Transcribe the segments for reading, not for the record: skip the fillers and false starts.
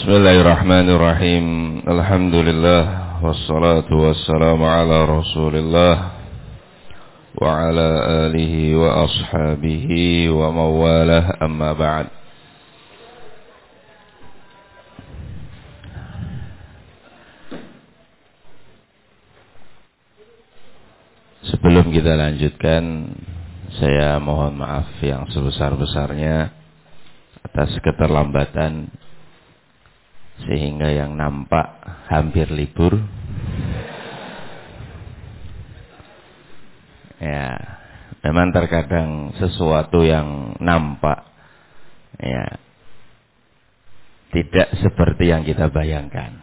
Bismillahirrahmanirrahim. Alhamdulillah wassalatu wassalamu ala Rasulillah wa ala alihi wa ashabihi wa mawalah, amma ba'd. Sebelum kita lanjutkan, saya mohon maaf yang sebesar-besarnya atas keterlambatan sehingga yang nampak hampir libur. Ya, memang terkadang sesuatu yang nampak ya tidak seperti yang kita bayangkan.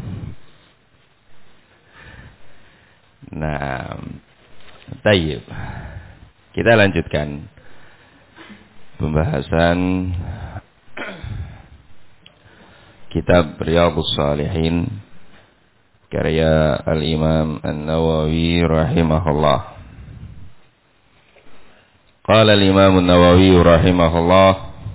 Nah, tayyib. Kita lanjutkan pembahasan Kitab Riyadhus Shalihin karya Al-Imam An-Nawawi rahimahullah. Qala Al-Imam An-Nawawi rahimahullah,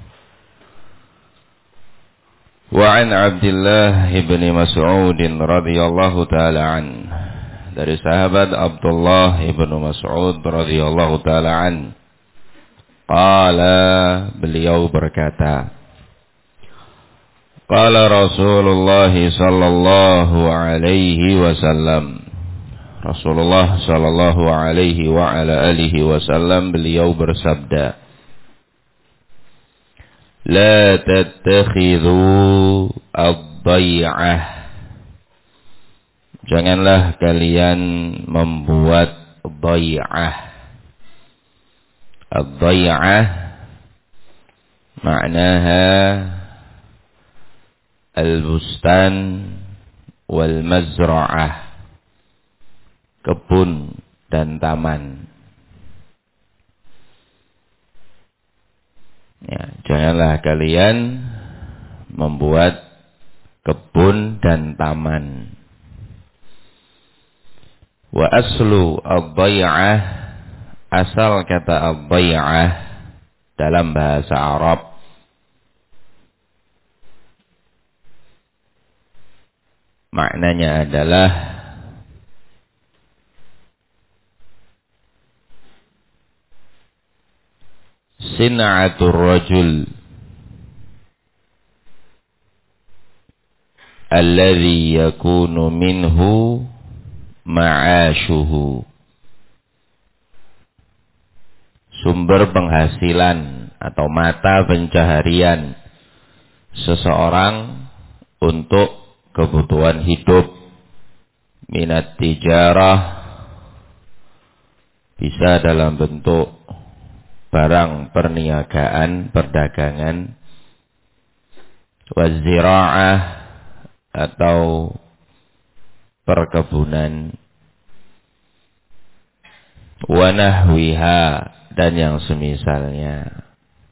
wa an Abdullah ibn Mas'ud radhiyallahu ta'ala an, dari sahabat Abdullah ibn Mas'ud radhiyallahu ta'ala an, qala, beliau berkata, qala Rasulullah sallallahu alaihi wasallam, Rasulullah sallallahu alaihi wa ala alihi wasallam beliau bersabda, la tattakhidhu ad-day'ah, janganlah kalian membuat day'ah. Ad-day'ah maknaha al-bustan wal mazra'ah, kebun dan taman. Ya, janganlah kalian membuat kebun dan taman. Wa aslu ad-day'ah, asal kata ad-day'ah dalam bahasa Arab maknanya adalah sin'atur rajul alladhi yakunu minhu ma'ashuhu, sumber penghasilan atau mata pencaharian seseorang untuk kebutuhan hidup, minat tijarah, bisa dalam bentuk barang perniagaan, perdagangan, wazira'ah atau perkebunan, wanahwiha dan yang semisalnya.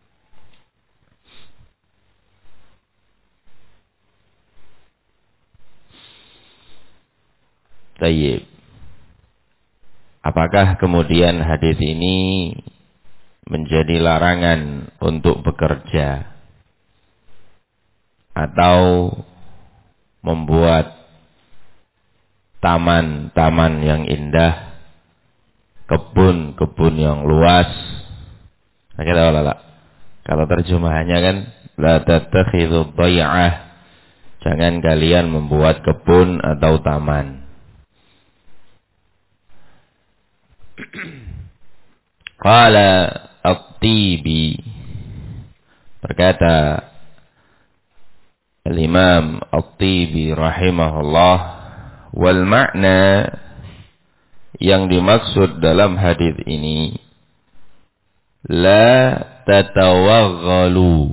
Tayyib. Apakah kemudian hadis ini menjadi larangan untuk bekerja atau membuat taman-taman yang indah, kebun-kebun yang luas? Kalau terjemahannya kan la tattakhidhu day'ah, jangan kalian membuat kebun atau taman. Qala At-Tibi, berkata Al-Imam At-Tibi rahimahullah, wal makna, yang dimaksud dalam hadis ini, la tatawaghalu,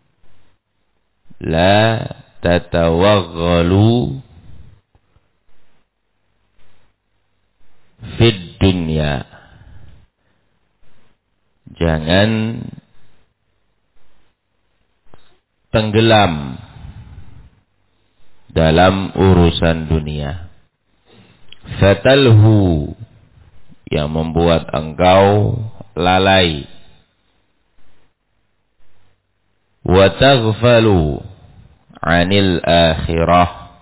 la tatawaghalu fid dunya, jangan tenggelam dalam urusan dunia. Fatalhu, yang membuat engkau lalai. Wa taghfalu 'anil akhirah.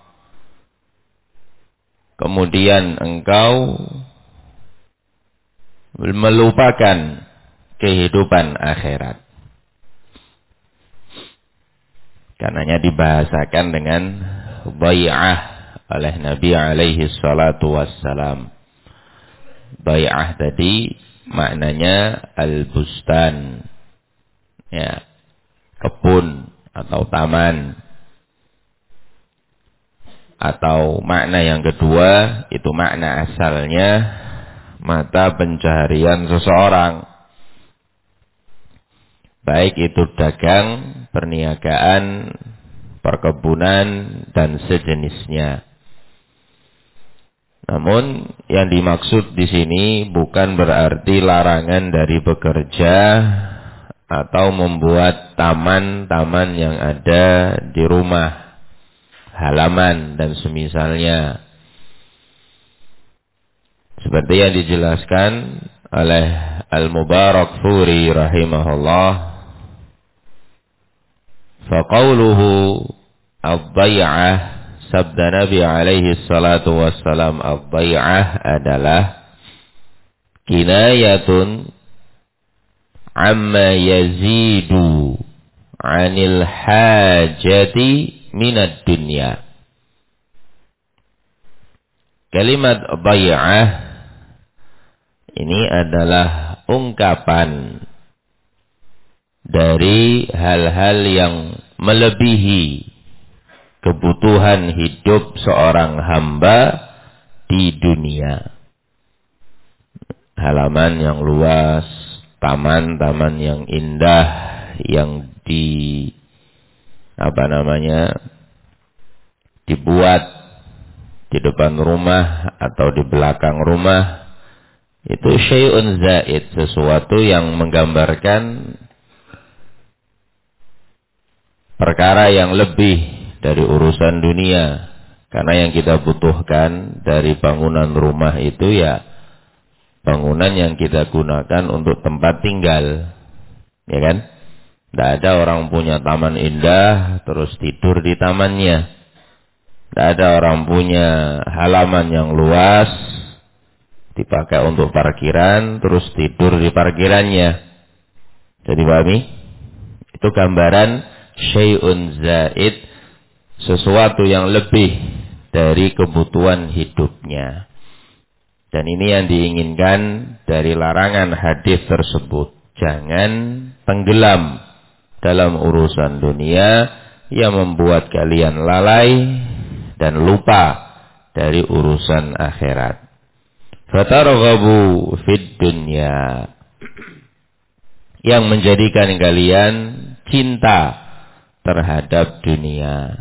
Kemudian engkau melupakan kehidupan akhirat. Karenanya dibahasakan dengan bai'ah oleh Nabi alaihi salatu wassalam. Bai'ah tadi maknanya al-bustan, ya, kebun atau taman. Atau makna yang kedua, itu makna asalnya mata pencaharian seseorang. Baik itu dagang, perniagaan, perkebunan, dan sejenisnya. Namun yang dimaksud di sini bukan berarti larangan dari bekerja atau membuat taman-taman yang ada di rumah, halaman, dan semisalnya. Seperti yang dijelaskan oleh Al-Mubarakfuri rahimahullah, faqauluhu ad-dai'ah, sabda Nabi alaihi salatu wassalam, ad-dai'ah adalah kinayatun amma yazidu 'anil hajati minad dunya. Kalimat dai'ah ini adalah ungkapan dari hal-hal yang melebihi kebutuhan hidup seorang hamba di dunia. Halaman yang luas, taman-taman yang indah yang dibuat di depan rumah atau di belakang rumah, itu syai'un zaid, sesuatu yang menggambarkan perkara yang lebih dari urusan dunia. Karena yang kita butuhkan dari bangunan rumah itu ya bangunan yang kita gunakan untuk tempat tinggal, ya kan? Tidak ada orang punya taman indah terus tidur di tamannya. Tidak ada orang punya halaman yang luas dipakai untuk parkiran terus tidur di parkirannya. Jadi pahami? Itu gambaran syai'un zaid, sesuatu yang lebih dari kebutuhan hidupnya. Dan ini yang diinginkan dari larangan hadis tersebut. Jangan tenggelam dalam urusan dunia yang membuat kalian lalai dan lupa dari urusan akhirat. Fatarghabu fid dunya, yang menjadikan kalian cinta terhadap dunia.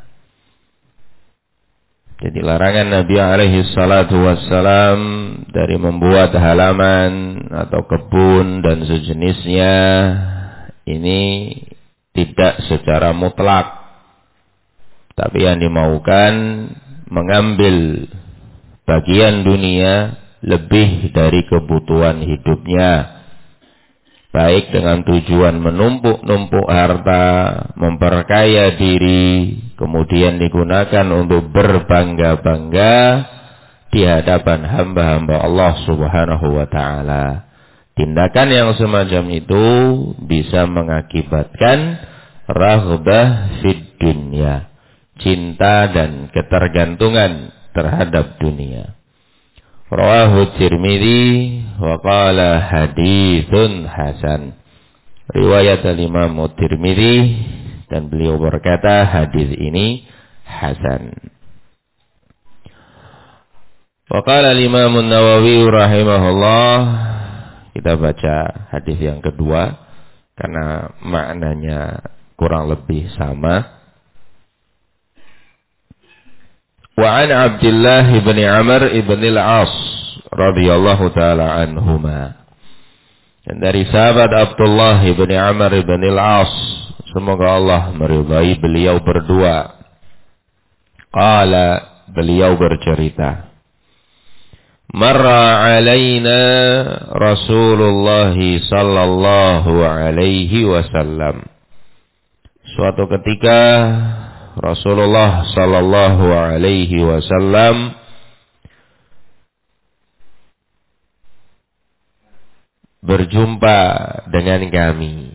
Jadi larangan Nabi alaihi salatu wassalam dari membuat halaman atau kebun dan sejenisnya ini tidak secara mutlak, tapi yang dimaukan mengambil bagian dunia lebih dari kebutuhan hidupnya, baik dengan tujuan menumpuk-numpuk harta, memperkaya diri, kemudian digunakan untuk berbangga-bangga di hadapan hamba-hamba Allah subhanahu wa ta'ala. Tindakan yang semacam itu bisa mengakibatkan raghbah fid dunya, cinta dan ketergantungan terhadap dunia. Rawahu Tirmidzi wa qala haditsun hasan. Riwayat Imam Tirmidzi dan beliau berkata hadis ini hasan. Wa qala Imam Nawawi rahimahullah. Kita baca hadis yang kedua karena maknanya kurang lebih sama. Wa an Abdullah ibn Amr ibn al-As radhiyallahu taala anhuma. Dan dari sahabat Abdullah ibn Amr ibn al-As, semoga Allah meridai beliau berdua. Qala, beliau bercerita, marra alaina Rasulullah sallallahu alaihi wasallam. Suatu ketika Rasulullah sallallahu alaihi wasallam berjumpa dengan kami.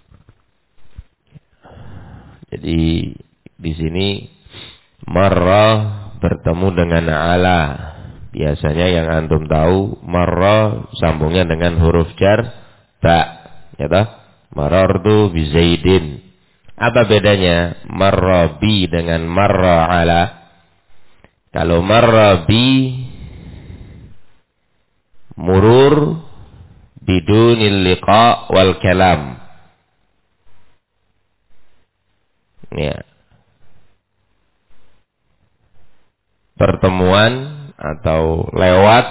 Jadi di sini marra bertemu dengan ala. Biasanya yang antum tahu marra sambungnya dengan huruf jar ba, ya toh? Marartu bi Zaidin. Apa bedanya marra bi dengan marra ala? Kalau marra bi murur bidunil liqa wal kalam. Ya. Pertemuan atau lewat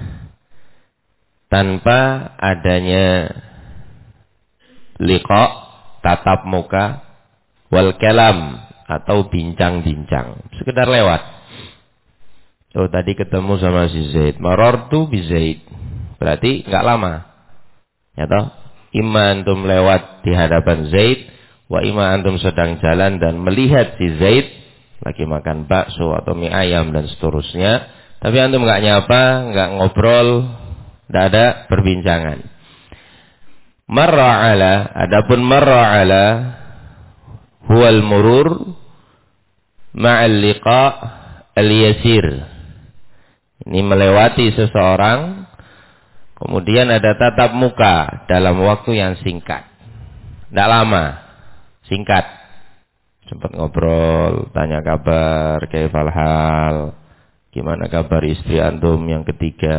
tanpa adanya liqa, tatap muka, wal kalam atau bincang-bincang, sekedar lewat. Oh, tadi ketemu sama si Zaid, marartu bi Zaid, berarti nggak lama, ya toh? Imma antum lewat di hadapan Zaid, wa imma antum sedang jalan dan melihat si Zaid lagi makan bakso atau mie ayam dan seterusnya, tapi antum nggak nyapa, nggak ngobrol, nggak ada perbincangan. Marra ala, adapun marra ala huwal murur ma'al liqa al-yasir. Ini melewati seseorang, kemudian ada tatap muka dalam waktu yang singkat. Tidak lama, singkat. Sempat ngobrol, tanya kabar, kaifal hal, gimana kabar istri antum yang ketiga,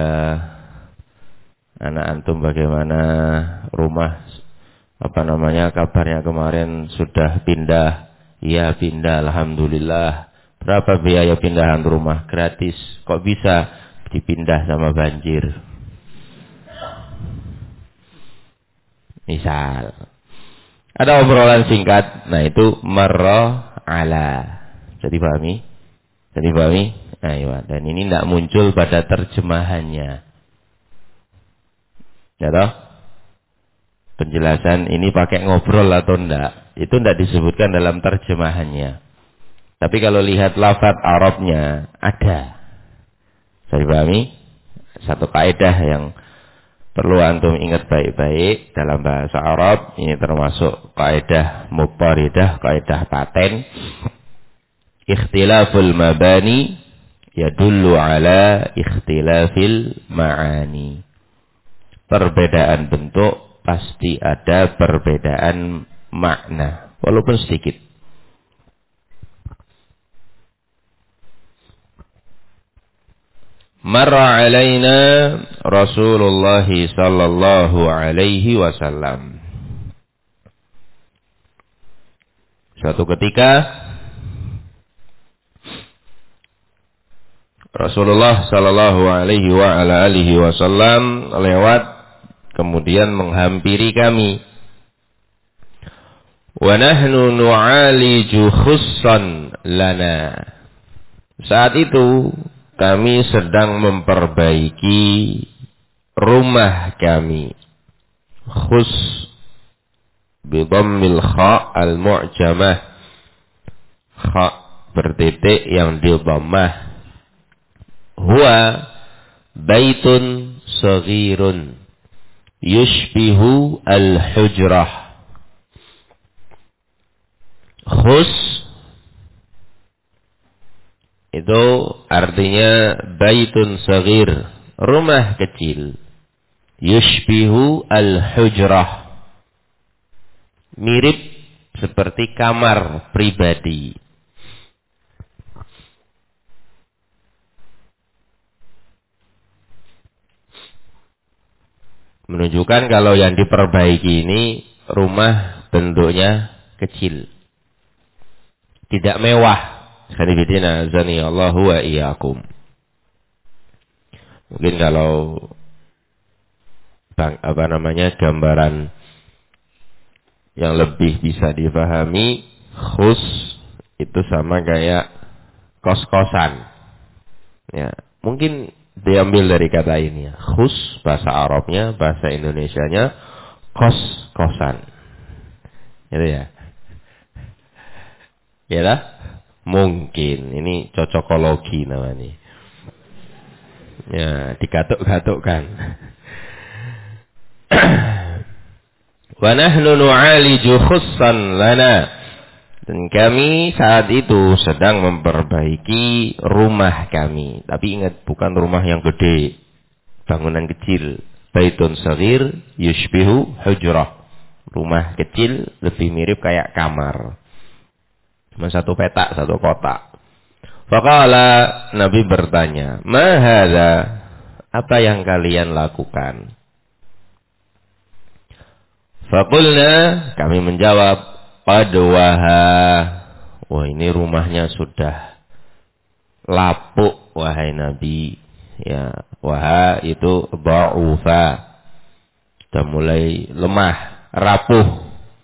anak antum bagaimana, rumah kabarnya kemarin sudah pindah. Iya pindah, alhamdulillah. Berapa biaya pindahan rumah? Gratis. Kok bisa dipindah sama banjir? Misal ada obrolan singkat, nah itu marra ala. Jadi pahami? Ayo, dan ini tidak muncul pada terjemahannya. Ya toh? Penjelasan ini pakai ngobrol atau enggak, itu enggak disebutkan dalam terjemahannya. Tapi kalau lihat lafaz Arabnya ada. Saya dipahami? Satu kaidah yang perlu antum ingat baik-baik dalam bahasa Arab, ini termasuk kaidah muttaridah, kaidah paten. Ikhtilaful mabani yadullu ala ikhtilafil ma'ani. Perbedaan bentuk pasti ada perbedaan makna, walaupun sedikit. Marra alaina Rasulullah sallallahu alaihi wasallam. Suatu ketika Rasulullah sallallahu alaihi wa ala alihi wasallam lewat, kemudian menghampiri kami. Wa nahnu nu'aliju khussan lana. Saat itu kami sedang memperbaiki rumah kami. Khus bi dhammil kha al mu'jamah. Kha bertitik yang di dhammah. Huwa baitun saghirun yushbihu al hujrah. Khus itu artinya baitun saghir, rumah kecil. Yushbihu al-hujrah, mirip seperti kamar pribadi. Menunjukkan kalau yang diperbaiki ini rumah bentuknya kecil, tidak mewah. Khanifidina azani Allahu wa iyyakum. Mungkin kalau gambaran yang lebih bisa dipahami, khus itu sama kayak kos-kosan. Ya, mungkin diambil dari kata ini ya. Khus bahasa Arabnya, bahasa Indonesianya kos-kosan. Gitu ya. Ya lah. Mungkin ini cocokologi namanya. Ya, digatuk-gatukkan. Wa nahnu nu'aliju khussan lana. Dan kami saat itu sedang memperbaiki rumah kami. Tapi ingat, bukan rumah yang gede, bangunan kecil. Baitun saghir yushbihu hujrah. Rumah kecil lebih mirip kayak kamar. Cuma satu petak, satu kotak. Faqala, Nabi bertanya, "Ma hadza?" Apa yang kalian lakukan? Faqulna, kami menjawab, qad waha. Wah, ini rumahnya sudah lapuk wahai Nabi. Ya, waha itu dha'ufa. Sudah mulai lemah, rapuh.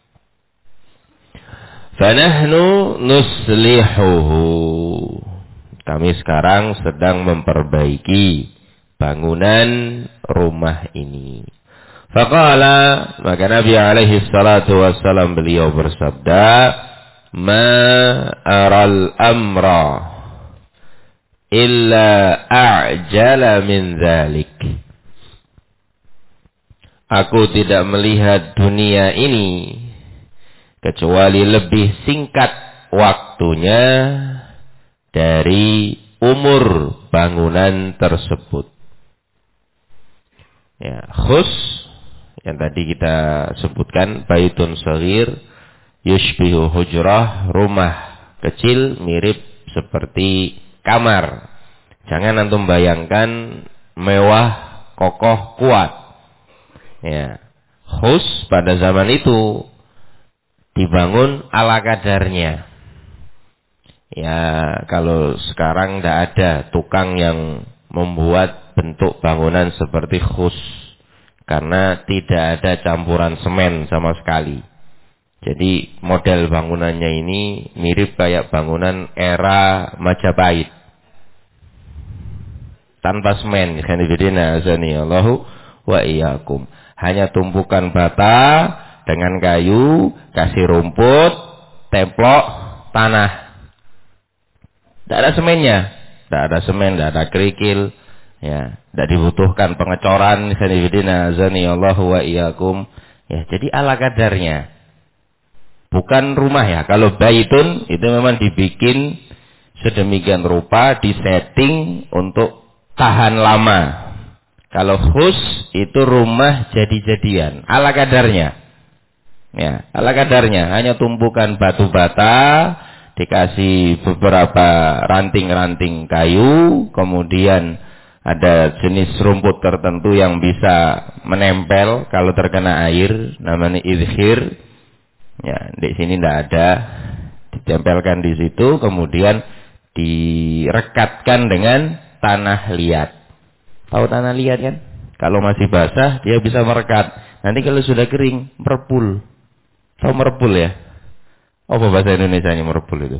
Fanahnu nuslihuhu. Kami sekarang sedang memperbaiki bangunan rumah ini. Faqala, maka Nabi alaihi salatu wassalam beliau bersabda, ma aral amra illa a'jala min dzalik. Aku tidak melihat dunia ini kecuali lebih singkat waktunya dari umur bangunan tersebut. Ya, khus yang tadi kita sebutkan, baitun saghir yushbihu hujrah, rumah kecil mirip seperti kamar. Jangan antum bayangkan mewah, kokoh, kuat. Ya, khus pada zaman itu dibangun ala kadarnya. Ya, kalau sekarang tidak ada tukang yang membuat bentuk bangunan seperti khus, karena tidak ada campuran semen sama sekali. Jadi model bangunannya ini mirip kayak bangunan era Majapahit, tanpa semen. Allahu wa iyyakum. Hanya tumpukan bata dengan kayu, kasih rumput, templok, tanah. Tidak ada semennya, tidak ada semen, tidak ada kerikil, ya, tidak dibutuhkan pengecoran. Allahu wa iyyakum. Ya, jadi ala kadarnya. Bukan rumah ya. Kalau baitun itu memang dibikin sedemikian rupa, disetting untuk tahan lama. Kalau khus itu rumah jadi-jadian, ala kadarnya. Ya, ala kadarnya, hanya tumpukan batu bata, dikasih beberapa ranting-ranting kayu, kemudian ada jenis rumput tertentu yang bisa menempel kalau terkena air, namanya idhir. Ya, di sini tidak ada, ditempelkan di situ, kemudian direkatkan dengan tanah liat. Tahu tanah liat kan? Kalau masih basah dia bisa merekat. Nanti kalau sudah kering merepul. Tahu merepul ya? Apa bahasa Indonesianya merepul itu?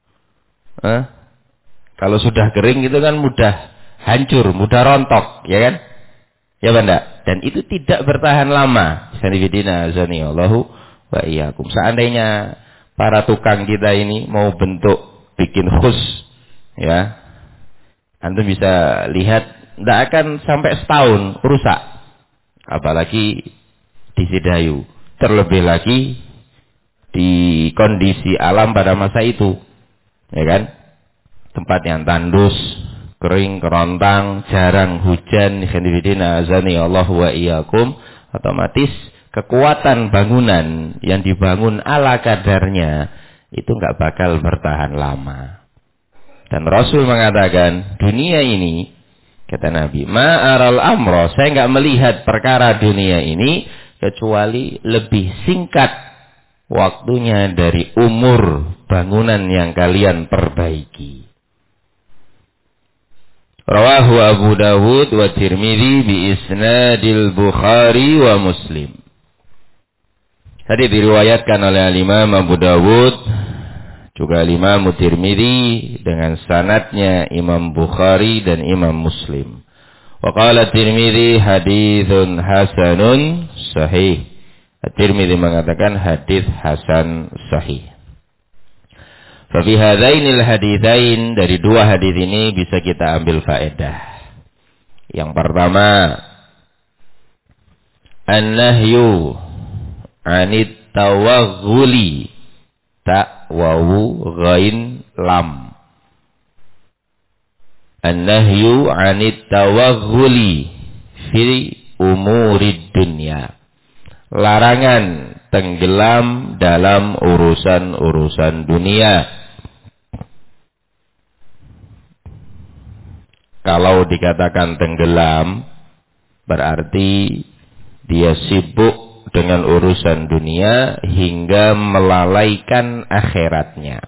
Kalau sudah kering itu kan mudah hancur, mudah rontok, ya kan? Ya benda. Dan itu tidak bertahan lama. Allahu wa iyyakum. Seandainya para tukang kita ini mau bentuk bikin khus, ya, antum bisa lihat tidak akan sampai setahun rusak. Apalagi di Sidayu. Terlebih lagi di kondisi alam pada masa itu, ya kan? Tempat yang tandus, kering, kerontang, jarang hujan. Allahu wa iyyakum. Otomatis kekuatan bangunan yang dibangun ala kadarnya itu nggak bakal bertahan lama. Dan Rasul mengatakan, dunia ini, kata Nabi, ma'aral amro, saya nggak melihat perkara dunia ini kecuali lebih singkat waktunya dari umur bangunan yang kalian perbaiki. Rawahu Abu Dawud wa Tirmidzi bi isnadil Bukhari wa Muslim. Tadi diriwayatkan oleh Imam Abu Dawud, juga Imam Tirmidzi dengan sanadnya Imam Bukhari dan Imam Muslim. Wa qala Tirmidzi haditsun hasanun sahih. At-Tirmidzi mengatakan hadis hasan sahih. Fa fi hadainil haditsain, dari dua hadis ini bisa kita ambil faedah. Yang pertama, an-nahyu 'anit tawaghuli, ta wawu ghain lam. An-nahyu 'anit tawaghuli fi umurid dunya. Larangan tenggelam dalam urusan-urusan dunia. Kalau dikatakan tenggelam, berarti dia sibuk dengan urusan dunia hingga melalaikan akhiratnya.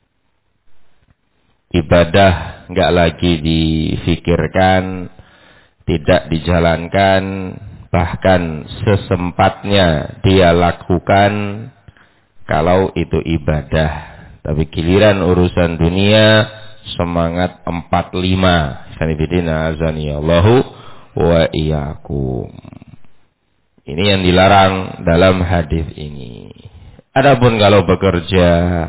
Ibadah enggak lagi difikirkan, tidak dijalankan, bahkan sesempatnya dia lakukan kalau itu ibadah. Tapi giliran urusan dunia, semangat 45. Sanibidina azaniyallahu wa iyyakum. Ini yang dilarang dalam hadis ini. Adapun kalau bekerja,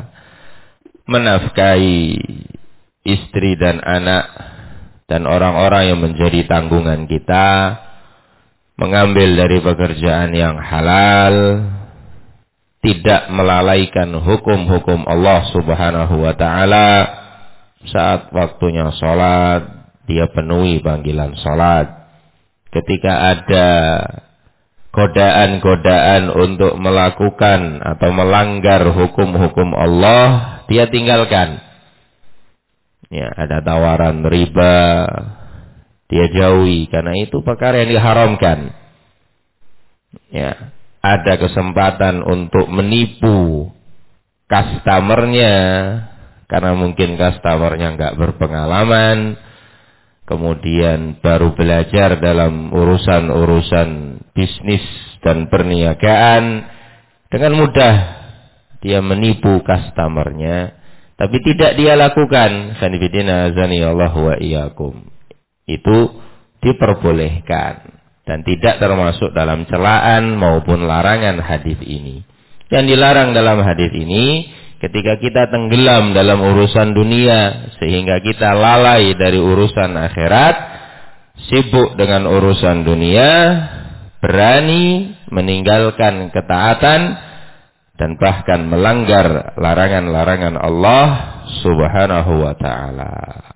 menafkahi istri dan anak dan orang-orang yang menjadi tanggungan kita, mengambil dari pekerjaan yang halal, tidak melalaikan hukum-hukum Allah Subhanahu wa ta'ala. Saat waktunya sholat, dia penuhi panggilan sholat. Ketika ada godaan-godaan untuk melakukan atau melanggar hukum-hukum Allah, dia tinggalkan. Ya, ada tawaran riba, dia jauhi, karena itu perkara yang diharamkan. Ya, ada kesempatan untuk menipu customernya, karena mungkin customernya nggak berpengalaman, kemudian baru belajar dalam urusan-urusan bisnis dan perniagaan, dengan mudah dia menipu customernya, tapi tidak dia lakukan. Sanibidina azaniyallahu wa iyyakum. Itu diperbolehkan dan tidak termasuk dalam celaan maupun larangan hadis ini. Yang dilarang dalam hadis ini, ketika kita tenggelam dalam urusan dunia sehingga kita lalai dari urusan akhirat, sibuk dengan urusan dunia, berani meninggalkan ketaatan dan bahkan melanggar larangan-larangan Allah Subhanahu wa ta'ala.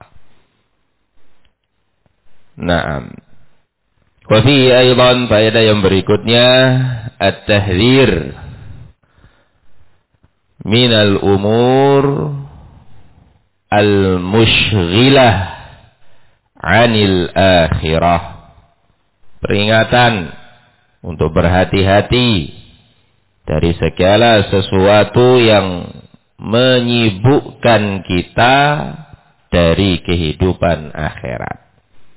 Naam. Wa fi aidan, faedah yang berikutnya, at-tahdhir minal umur al-mushghilah 'anil akhirah. Peringatan untuk berhati-hati dari segala sesuatu yang menyibukkan kita dari kehidupan akhirat.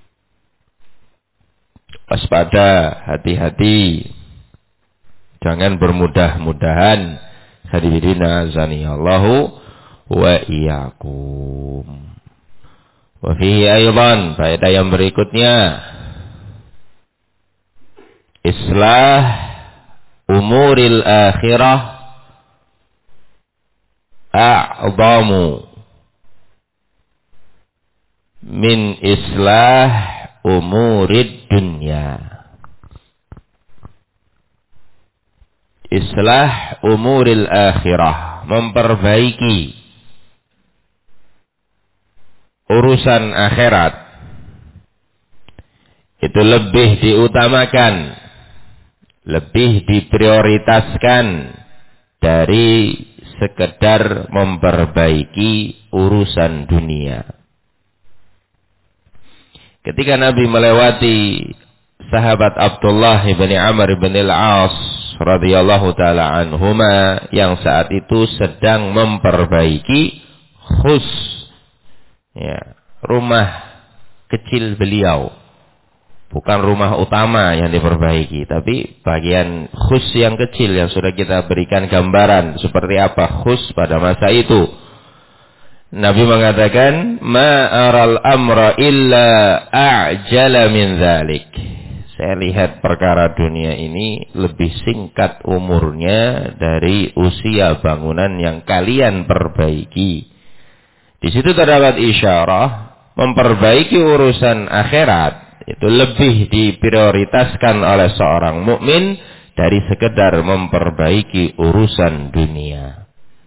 Waspada, hati-hati, jangan bermudah-mudahan. Hadirin azanillahu wa iyyakum. Wa fihi aidan, faedah yang berikutnya, islah umuril akhirah a'zamu min islah umurid dunya. Islah umuril akhirah, memperbaiki urusan akhirat, itu lebih diutamakan, lebih diprioritaskan dari sekedar memperbaiki urusan dunia. Ketika Nabi melewati sahabat Abdullah bin Amr bin al-As radhiyallahu taala anhuma yang saat itu sedang memperbaiki rumah kecil beliau, bukan rumah utama yang diperbaiki, tapi bagian khus yang kecil yang sudah kita berikan gambaran seperti apa khus pada masa itu. Nabi mengatakan, ma aral amra illa a'jala min dzalik. Saya lihat perkara dunia ini lebih singkat umurnya dari usia bangunan yang kalian perbaiki. Di situ terdapat isyarah memperbaiki urusan akhirat itu lebih diprioritaskan oleh seorang mukmin dari sekedar memperbaiki urusan dunia.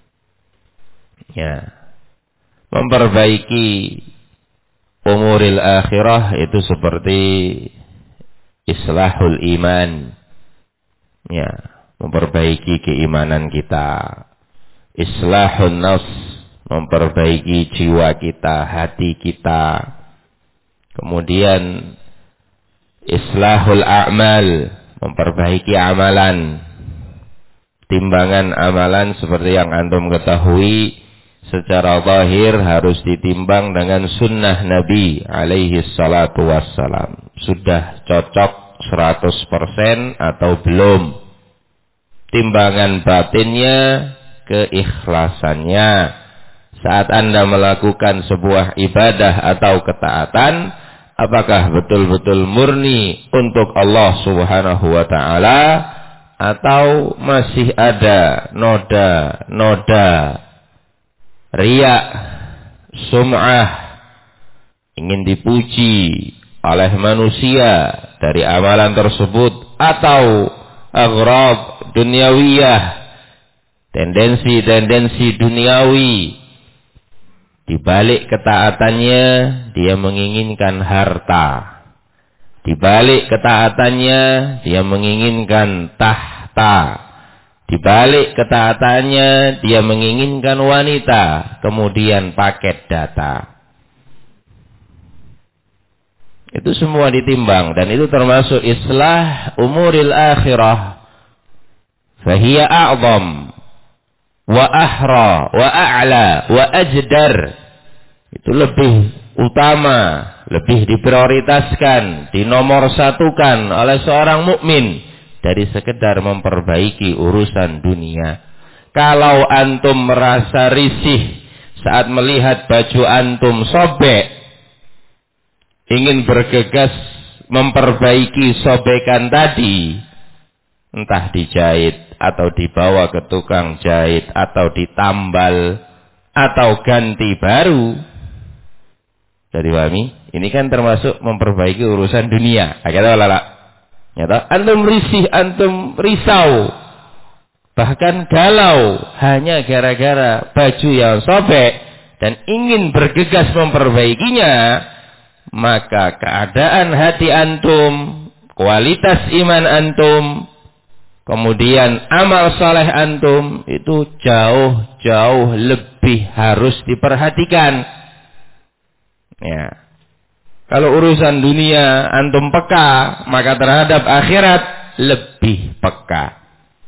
Ya. Memperbaiki umuril akhirah itu seperti islahul iman. Ya, memperbaiki keimanan kita. Islahun nafs, memperbaiki jiwa kita, hati kita. Kemudian islahul a'mal, memperbaiki amalan. Timbangan amalan seperti yang antum ketahui secara zahir harus ditimbang dengan sunnah Nabi alaihi salatu wassalam. Sudah cocok 100% atau belum? Timbangan batinnya, keikhlasannya. Saat Anda melakukan sebuah ibadah atau ketaatan, apakah betul-betul murni untuk Allah Subhanahu wa ta'ala, atau masih ada noda-noda riya, sum'ah, ingin dipuji oleh manusia dari amalan tersebut, atau aghrab dunyawiyah, tendensi-tendensi duniawi. Di balik ketaatannya dia menginginkan harta. Di balik ketaatannya dia menginginkan tahta. Di balik ketaatannya dia menginginkan wanita, kemudian paket data. Itu semua ditimbang dan itu termasuk islah umuril akhirah. Fahiya a'zam wa ahra wa a'la wa ajdar. Itu lebih utama, lebih diprioritaskan, dinomorsatukan oleh seorang mukmin dari sekedar memperbaiki urusan dunia. Kalau antum merasa risih saat melihat baju antum sobek, ingin bergegas memperbaiki sobekan tadi, entah dijahit atau dibawa ke tukang jahit atau ditambal atau ganti baru. Jadi pahami? Ini kan termasuk memperbaiki urusan dunia. Akhirnya lala. Nyata, antum risih, antum risau, bahkan galau hanya gara-gara baju yang sobek dan ingin bergegas memperbaikinya, maka keadaan hati antum, kualitas iman antum, kemudian amal saleh antum itu jauh-jauh lebih harus diperhatikan. Ya. Kalau urusan dunia antum peka, maka terhadap akhirat lebih peka.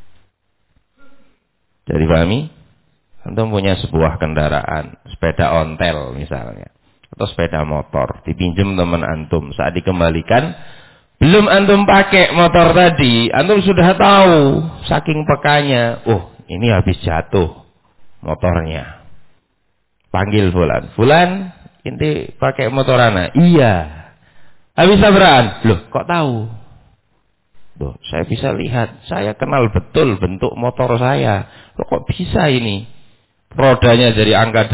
Jadi pahami? Antum punya sebuah kendaraan, sepeda ontel misalnya, atau sepeda motor, dipinjam teman antum, saat dikembalikan, belum antum pakai motor tadi, antum sudah tahu, saking pekanya, oh ini habis jatuh motornya. Panggil fulan, fulan, inti pakai motor ana. Iya. Habis tabrakan. Loh, kok tahu? Loh, saya bisa lihat. Saya kenal betul bentuk motor saya. Loh, kok bisa ini? Rodanya dari angka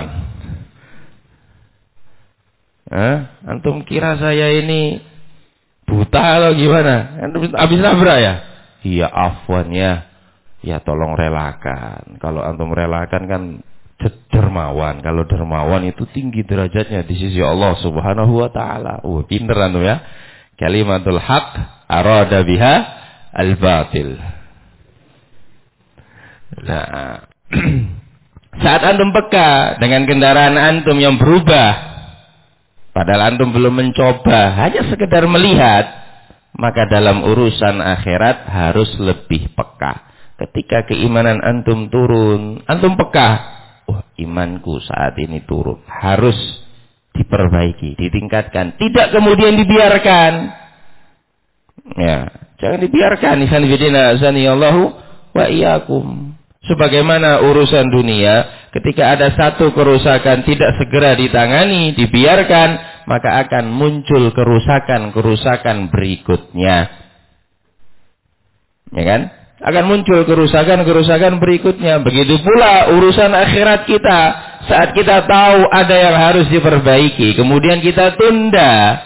8. Antum kira saya ini buta atau gimana? Antum habis tabrak ya? Iya, afwan ya. Ya tolong relakan. Kalau antum relakan kan dermawan. Kalau dermawan itu tinggi derajatnya di sisi Allah Subhanahu wa ta'ala. Pinter antum ya. Kalimatul haq arada biha al-batil. Nah, saat antum peka dengan kendaraan antum yang berubah, padahal antum belum mencoba, hanya sekedar melihat, maka dalam urusan akhirat harus lebih peka. Ketika keimanan antum turun, antum peka. Oh, imanku saat ini turun. Harus diperbaiki, ditingkatkan. Tidak kemudian dibiarkan. Ya, jangan dibiarkan. Ihsan fillah, azanillahu wa iyyakum. Sebagaimana urusan dunia, ketika ada satu kerusakan tidak segera ditangani, dibiarkan, maka akan muncul kerusakan-kerusakan berikutnya. Ya kan? Akan muncul kerusakan-kerusakan berikutnya. Begitu pula urusan akhirat kita. Saat kita tahu ada yang harus diperbaiki, kemudian kita tunda,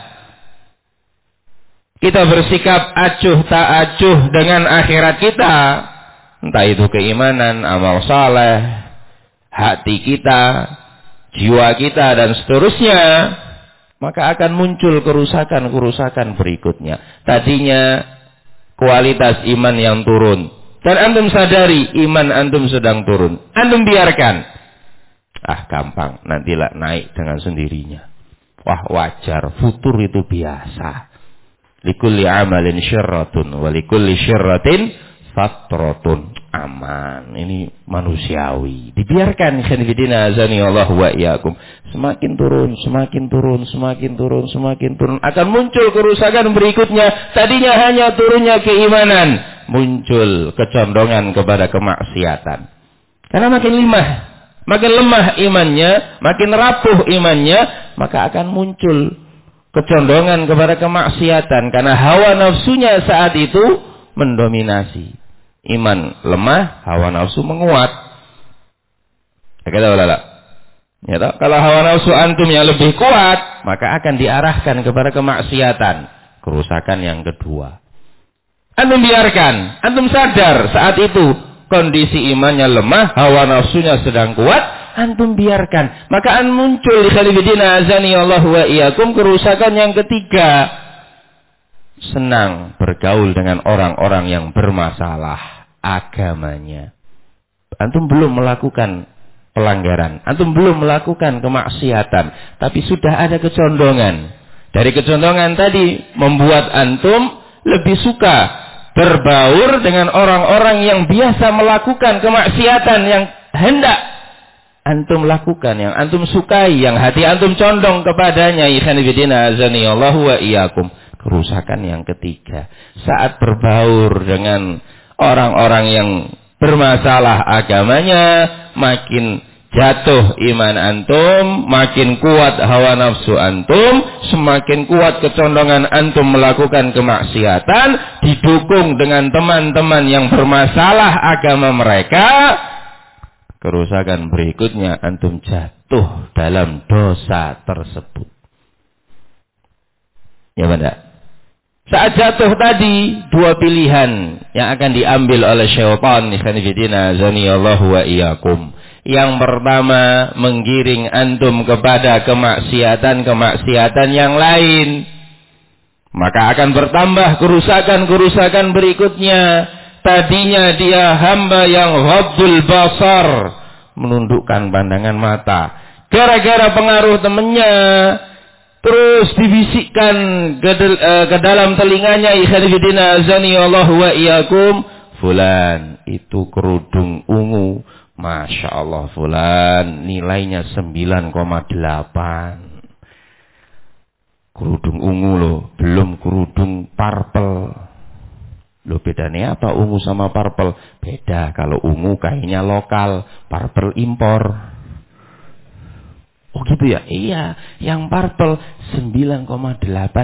kita bersikap acuh tak acuh dengan akhirat kita, entah itu keimanan, amal saleh, hati kita, jiwa kita, dan seterusnya, maka akan muncul kerusakan-kerusakan berikutnya. Tadinya kualitas iman yang turun, dan antum sadari iman antum sedang turun, antum biarkan. Gampang, nantilah naik dengan sendirinya. Wah, wajar, futur itu biasa. Likulli amalin syirratun wa likulli syirratin fatratun. Aman, ini manusiawi. Dibiarkan, khanifidina azani Allah wa iyyakum. Semakin turun, semakin turun, semakin turun, semakin turun, akan muncul kerusakan berikutnya. Tadinya hanya turunnya keimanan, muncul kecondongan kepada kemaksiatan. Karena makin lemah imannya, makin rapuh imannya, maka akan muncul kecondongan kepada kemaksiatan. Karena hawa nafsunya saat itu mendominasi. Iman lemah, hawa nafsu menguat. Ya, kalau hawa nafsu antum yang lebih kuat, maka akan diarahkan kepada kemaksiatan, kerusakan yang kedua. Antum biarkan, antum sadar saat itu kondisi imannya lemah, hawa nafsunya sedang kuat, antum biarkan, maka akan muncul khalifidina azani Allah wa iyyakum kerusakan yang ketiga. Senang bergaul dengan orang-orang yang bermasalah agamanya. Antum belum melakukan pelanggaran, antum belum melakukan kemaksiatan, tapi sudah ada kecondongan. Dari kecondongan tadi membuat antum lebih suka berbaur dengan orang-orang yang biasa melakukan kemaksiatan yang hendak antum lakukan, yang antum sukai, yang hati antum condong kepadanya. Ikhwanifidina azani Allah wa iyyakum. Kerusakan yang ketiga, saat berbaur dengan orang-orang yang bermasalah agamanya, makin jatuh iman antum, makin kuat hawa nafsu antum, semakin kuat kecondongan antum melakukan kemaksiatan, didukung dengan teman-teman yang bermasalah agama mereka. Kerusakan berikutnya, antum jatuh dalam dosa tersebut. Ya benar. Saat jatuh tadi, dua pilihan yang akan diambil oleh syaitan. Ikhwanifidina azanillahu wa iyyakum. Yang pertama, menggiring antum kepada kemaksiatan-kemaksiatan yang lain. Maka akan bertambah kerusakan-kerusakan berikutnya. Tadinya dia hamba yang ghaddul basar, menundukkan pandangan mata. Gara-gara pengaruh temannya, terus dibisikkan ke dalam telinganya, ikhwanifidina azani Allah wa iyyakum, fulan itu kerudung ungu, masya Allah, fulan nilainya 9,8. Kerudung ungu loh, belum kerudung purple. Loh, bedanya apa ungu sama purple? Beda, kalau ungu kainnya lokal, purple impor. Oh gitu ya? Iya, yang purple 9,85.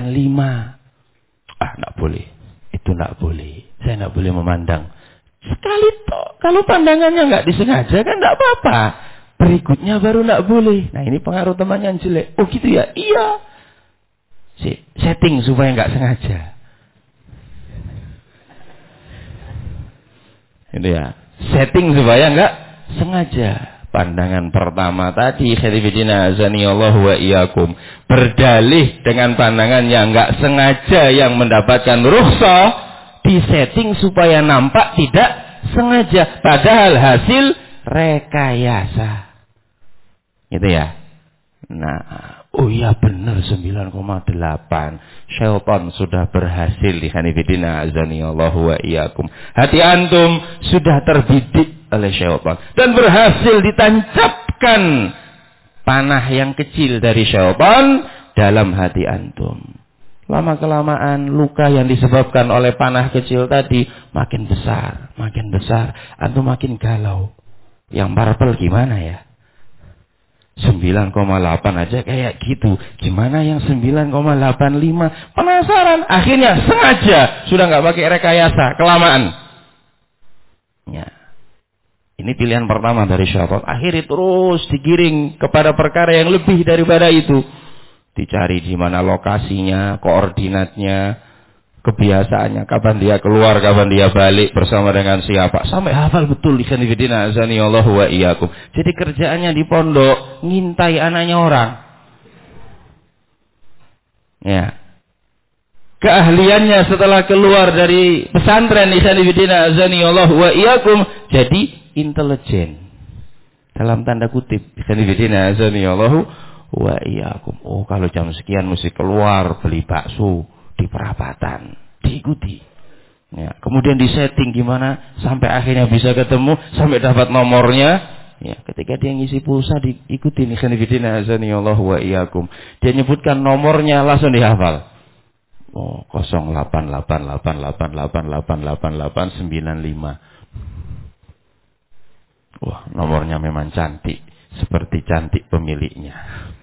Enggak boleh. Itu enggak boleh. Saya enggak boleh memandang. Sekali toh, kalau pandangannya enggak disengaja kan enggak apa-apa. Berikutnya baru enggak boleh. Nah, ini pengaruh temannya yang jelek. Oh gitu ya? Iya. Setting supaya enggak sengaja. Itu ya. Setting supaya enggak sengaja. Pandangan pertama tadi, khalifidina azani Allah wa iyyakum, berdalih dengan pandangan yang enggak sengaja yang mendapatkan rukhsah, disetting supaya nampak tidak sengaja, padahal hasil rekayasa. Gitu ya. Nah, oh iya benar 9,8. Syaitan sudah berhasil, khalifidina azani Allah wa iyyakum. Hati antum sudah terbidik oleh syaitan dan berhasil ditancapkan panah yang kecil dari syaitan dalam hati antum. Lama kelamaan luka yang disebabkan oleh panah kecil tadi makin besar, antum makin galau. Yang purple gimana ya? 9,8 aja kayak gitu, gimana yang 9,85? Penasaran, akhirnya sengaja sudah nggak pakai rekayasa, kelamaan. Ya. Ini pilihan pertama dari syaitan. Akhirnya terus digiring kepada perkara yang lebih daripada itu. Dicari di mana lokasinya, koordinatnya, kebiasaannya, kapan dia keluar, kapan dia balik, bersama dengan siapa. Sampai hafal betul. Ikhwanifidina azanillahu wa iyyakum. Jadi kerjaannya di pondok, ngintai anaknya orang. Ya. Keahliannya setelah keluar dari pesantren, ikhwanifidina azanillahu wa iyyakum, jadi intelijen. Dalam tanda kutip. Ikhwanifidina azanillahu wa iyyakum. Oh, kalau jam sekian mesti keluar beli bakso di perapatan, diikuti. Ya, kemudian disetting gimana sampai akhirnya bisa ketemu, sampai dapat nomornya. Ya, ketika dia ngisi pulsa diikuti nih, ikhwanifidina azanillahu wa iyyakum. Dia nyebutkan nomornya langsung dihafal. Oh, 088888888895. Wah, nomornya memang cantik, seperti cantik pemiliknya.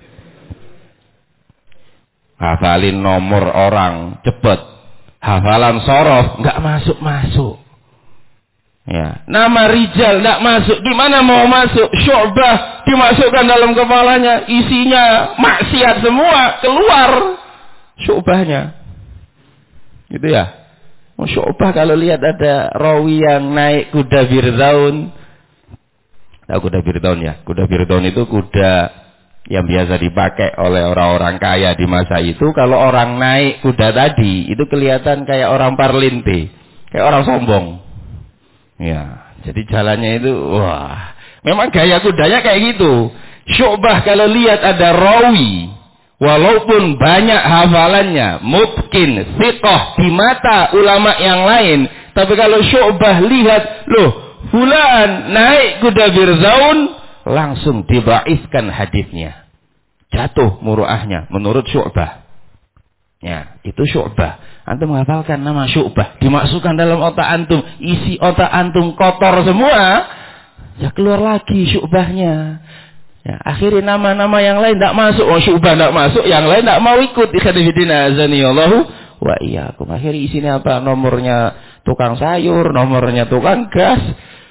Hafalin nomor orang cepet, hafalan sorof nggak masuk. Ya, nama rijal nggak masuk. Gimana mau masuk? Syu'bah dimasukkan dalam kepalanya, isinya maksiat semua, keluar syu'bahnya. Gitu ya. Mau Syu'bah kalau lihat ada rawi yang naik kuda Firdaun. Tahu kuda Firdaun ya? Kuda Firdaun itu kuda yang biasa dipakai oleh orang-orang kaya di masa itu. Kalau orang naik kuda tadi, itu kelihatan kayak orang parlinte, kayak orang sombong. Ya, jadi jalannya itu, wah, memang gaya kudanya kayak gitu. Syu'bah kalau lihat ada rawi, walaupun banyak hafalannya, mungkin thiqah di mata ulama yang lain, tapi kalau Syu'bah lihat, loh, fulan naik kuda Firdaun, langsung dibaifkan hadisnya, jatuh muruahnya menurut Syu'bah. Ya, itu Syu'bah. Antum menghafalkan nama Syu'bah, dimasukkan dalam otak antum, isi otak antum kotor semua, ya keluar lagi Syu'bahnya. Ya, akhirnya nama-nama yang lain tidak masuk. Oh, Syu'bah tidak masuk, yang lain tidak mau ikut. Ikhwanifidina azanillahu wa iyyakum. Akhirnya isinya apa? Nomornya tukang sayur, nomornya tukang gas.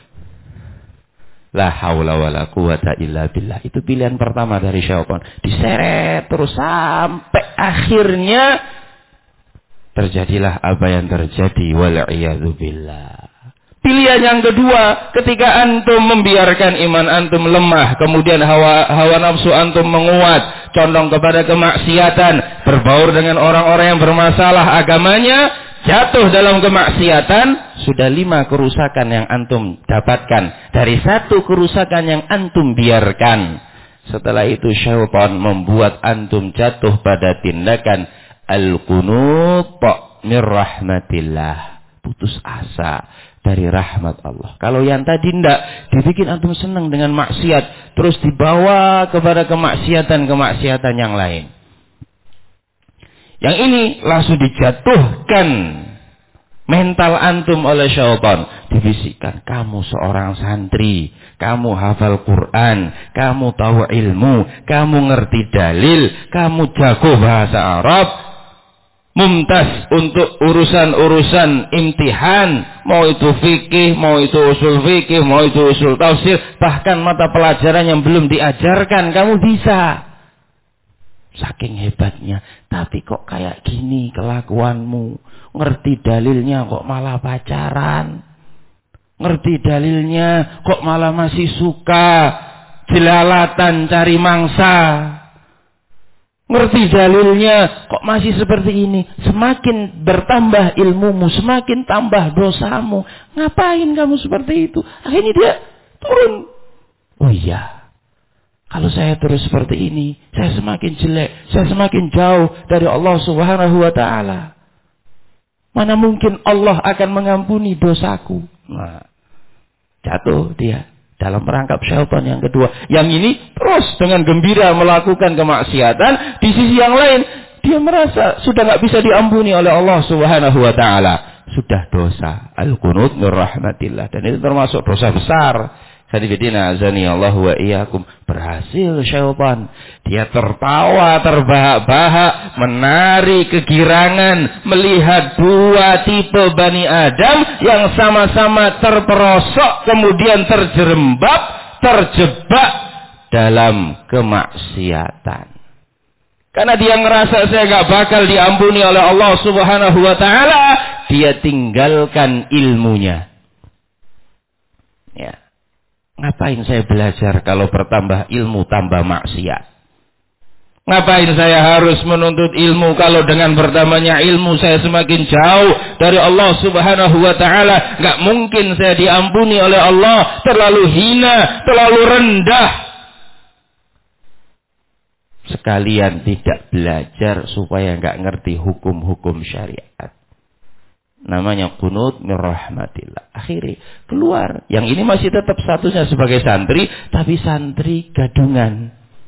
La haula wala quwata illa billah. Itu pilihan pertama dari syaitan. Diseret terus sampai akhirnya terjadilah apa yang terjadi, wal iyadu billah. Pilihan yang kedua, ketika antum membiarkan iman antum lemah, kemudian hawa nafsu antum menguat, condong kepada kemaksiatan, berbaur dengan orang-orang yang bermasalah agamanya, jatuh dalam kemaksiatan. Sudah 5 kerusakan yang antum dapatkan dari 1 kerusakan yang antum biarkan. Setelah itu syaitan membuat antum jatuh pada tindakan al-qunut min rahmatillah, putus asa dari rahmat Allah. Kalau yang tadi ndak, dibikin antum senang dengan maksiat, terus dibawa kepada kemaksiatan yang lain. Yang ini langsung dijatuhkan mental antum oleh syaitan. Dibisikkan, kamu seorang santri, kamu hafal Quran, kamu tahu ilmu, kamu ngerti dalil, kamu jago bahasa Arab, mumtaz untuk urusan-urusan imtihan, mau itu fikih, mau itu usul fikih, mau itu usul tafsir, bahkan mata pelajaran yang belum diajarkan kamu bisa. Saking hebatnya, tapi kok kayak gini kelakuanmu, ngerti dalilnya kok malah pacaran, ngerti dalilnya kok malah masih suka jelalatan cari mangsa, ngerti dalilnya kok masih seperti ini. Semakin bertambah ilmumu, semakin tambah dosamu. Ngapain kamu seperti itu? Akhirnya dia turun. Oh iya, kalau saya terus seperti ini, saya semakin jelek, saya semakin jauh dari Allah Subhanahu wa taala. Mana mungkin Allah akan mengampuni dosaku? Nah, jatuh dia dalam perangkap syaitan yang kedua. Yang ini terus dengan gembira melakukan kemaksiatan, di sisi yang lain dia merasa sudah nggak bisa diampuni oleh Allah Subhanahu wa taala. Sudah dosa al-qunut min rahmatillah, dan itu termasuk dosa besar. Hadifidina azani Allah wa iyyakum. Berhasil syaitan. Dia tertawa terbahak-bahak, menari kegirangan melihat dua tipe Bani Adam yang sama-sama terperosok kemudian terjerembab, terjebak dalam kemaksiatan. Karena dia ngerasa saya gak bakal diampuni oleh Allah Subhanahu wa ta'ala, dia tinggalkan ilmunya. Ya. Ngapain saya belajar kalau bertambah ilmu tambah maksiat? Ngapain saya harus menuntut ilmu kalau dengan bertambahnya ilmu saya semakin jauh dari Allah Subhanahu wa ta'ala? Gak mungkin saya diampuni oleh Allah, terlalu hina, terlalu rendah. Sekalian tidak belajar supaya gak ngerti hukum-hukum syariat. Namanya qunut min rahmatillah. Akhirnya keluar. Yang ini masih tetap statusnya sebagai santri, tapi santri gadungan.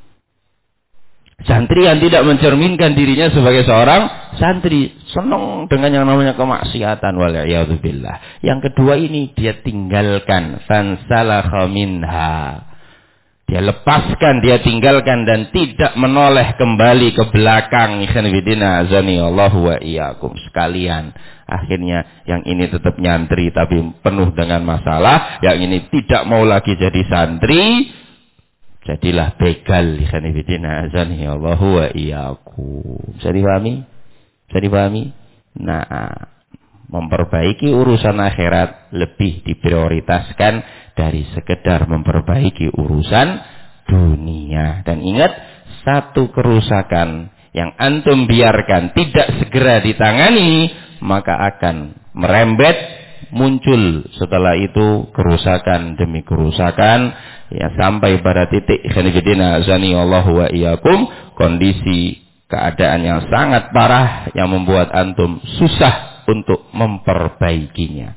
Santri yang tidak mencerminkan dirinya sebagai seorang santri. Senang dengan yang namanya kemaksiatan. Wal'iyadzubillah. Yang kedua ini dia tinggalkan. Fansalakha minha. Dia lepaskan, dia tinggalkan dan tidak menoleh kembali ke belakang. Ikhwanifidina azani Allahu wa iyyakum sekalian. Akhirnya yang ini tetap nyantri tapi penuh dengan masalah, yang ini tidak mau lagi jadi santri, jadilah begal. Ikhwanifidina azani Allahu wa iyyakum. Bisa dipahami? Bisa dipahami? Nah, memperbaiki urusan akhirat lebih diprioritaskan dari sekedar memperbaiki urusan dunia. Dan ingat, satu kerusakan yang antum biarkan tidak segera ditangani, maka akan merembet, muncul setelah itu kerusakan demi kerusakan, ya sampai pada titik khanifidina azani Allahu wa iyyakum, kondisi keadaan yang sangat parah yang membuat antum susah untuk memperbaikinya.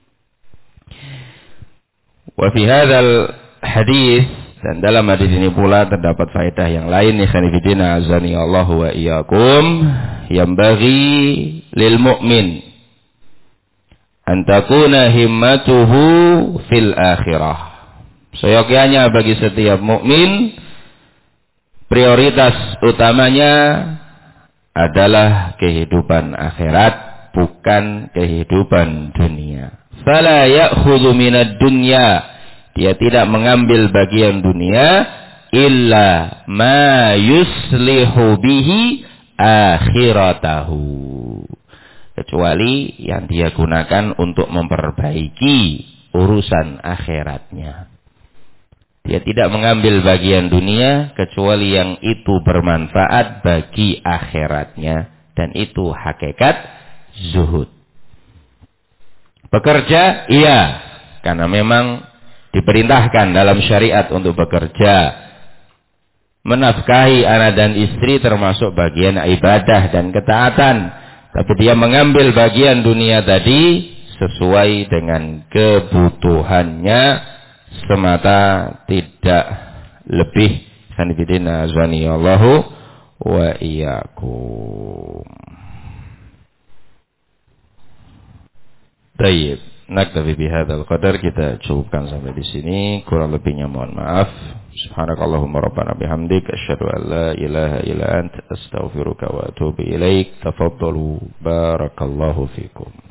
Wa fi hadzal hadis, dan dalam hadis ini pula terdapat faedah yang lain. Ikhwanifidina azani Allahu wa iyyakum, yang bagi lil mu'min an takuna himmatuhu fil akhirah. Seyogyanya bagi setiap mukmin, prioritas utamanya adalah kehidupan akhirat, bukan kehidupan dunia. Fala ya'khudhu minad dunya, dia tidak mengambil bagian dunia, illa ma yuslihu bihi akhiratahu, kecuali yang dia gunakan untuk memperbaiki urusan akhiratnya. Dia tidak mengambil bagian dunia kecuali yang itu bermanfaat bagi akhiratnya, dan itu hakikat zuhud. Bekerja, iya, karena memang diperintahkan dalam syariat untuk bekerja. Menafkahi anak dan istri termasuk bagian ibadah dan ketaatan. Tapi dia mengambil bagian dunia tadi sesuai dengan kebutuhannya semata, tidak lebih. Khanifidina azwani Allahu wa iyyakum. Baik, naktafi bihadzal qadar, kita cukupkan sampai di sini. Kurang lebihnya mohon maaf. Subhanakallahumma rabbana bihamdik, asyhadu an la ilaha illa anta, astaghfiruka wa atubu ilaik. Tafaddalu, barakallahu fikum.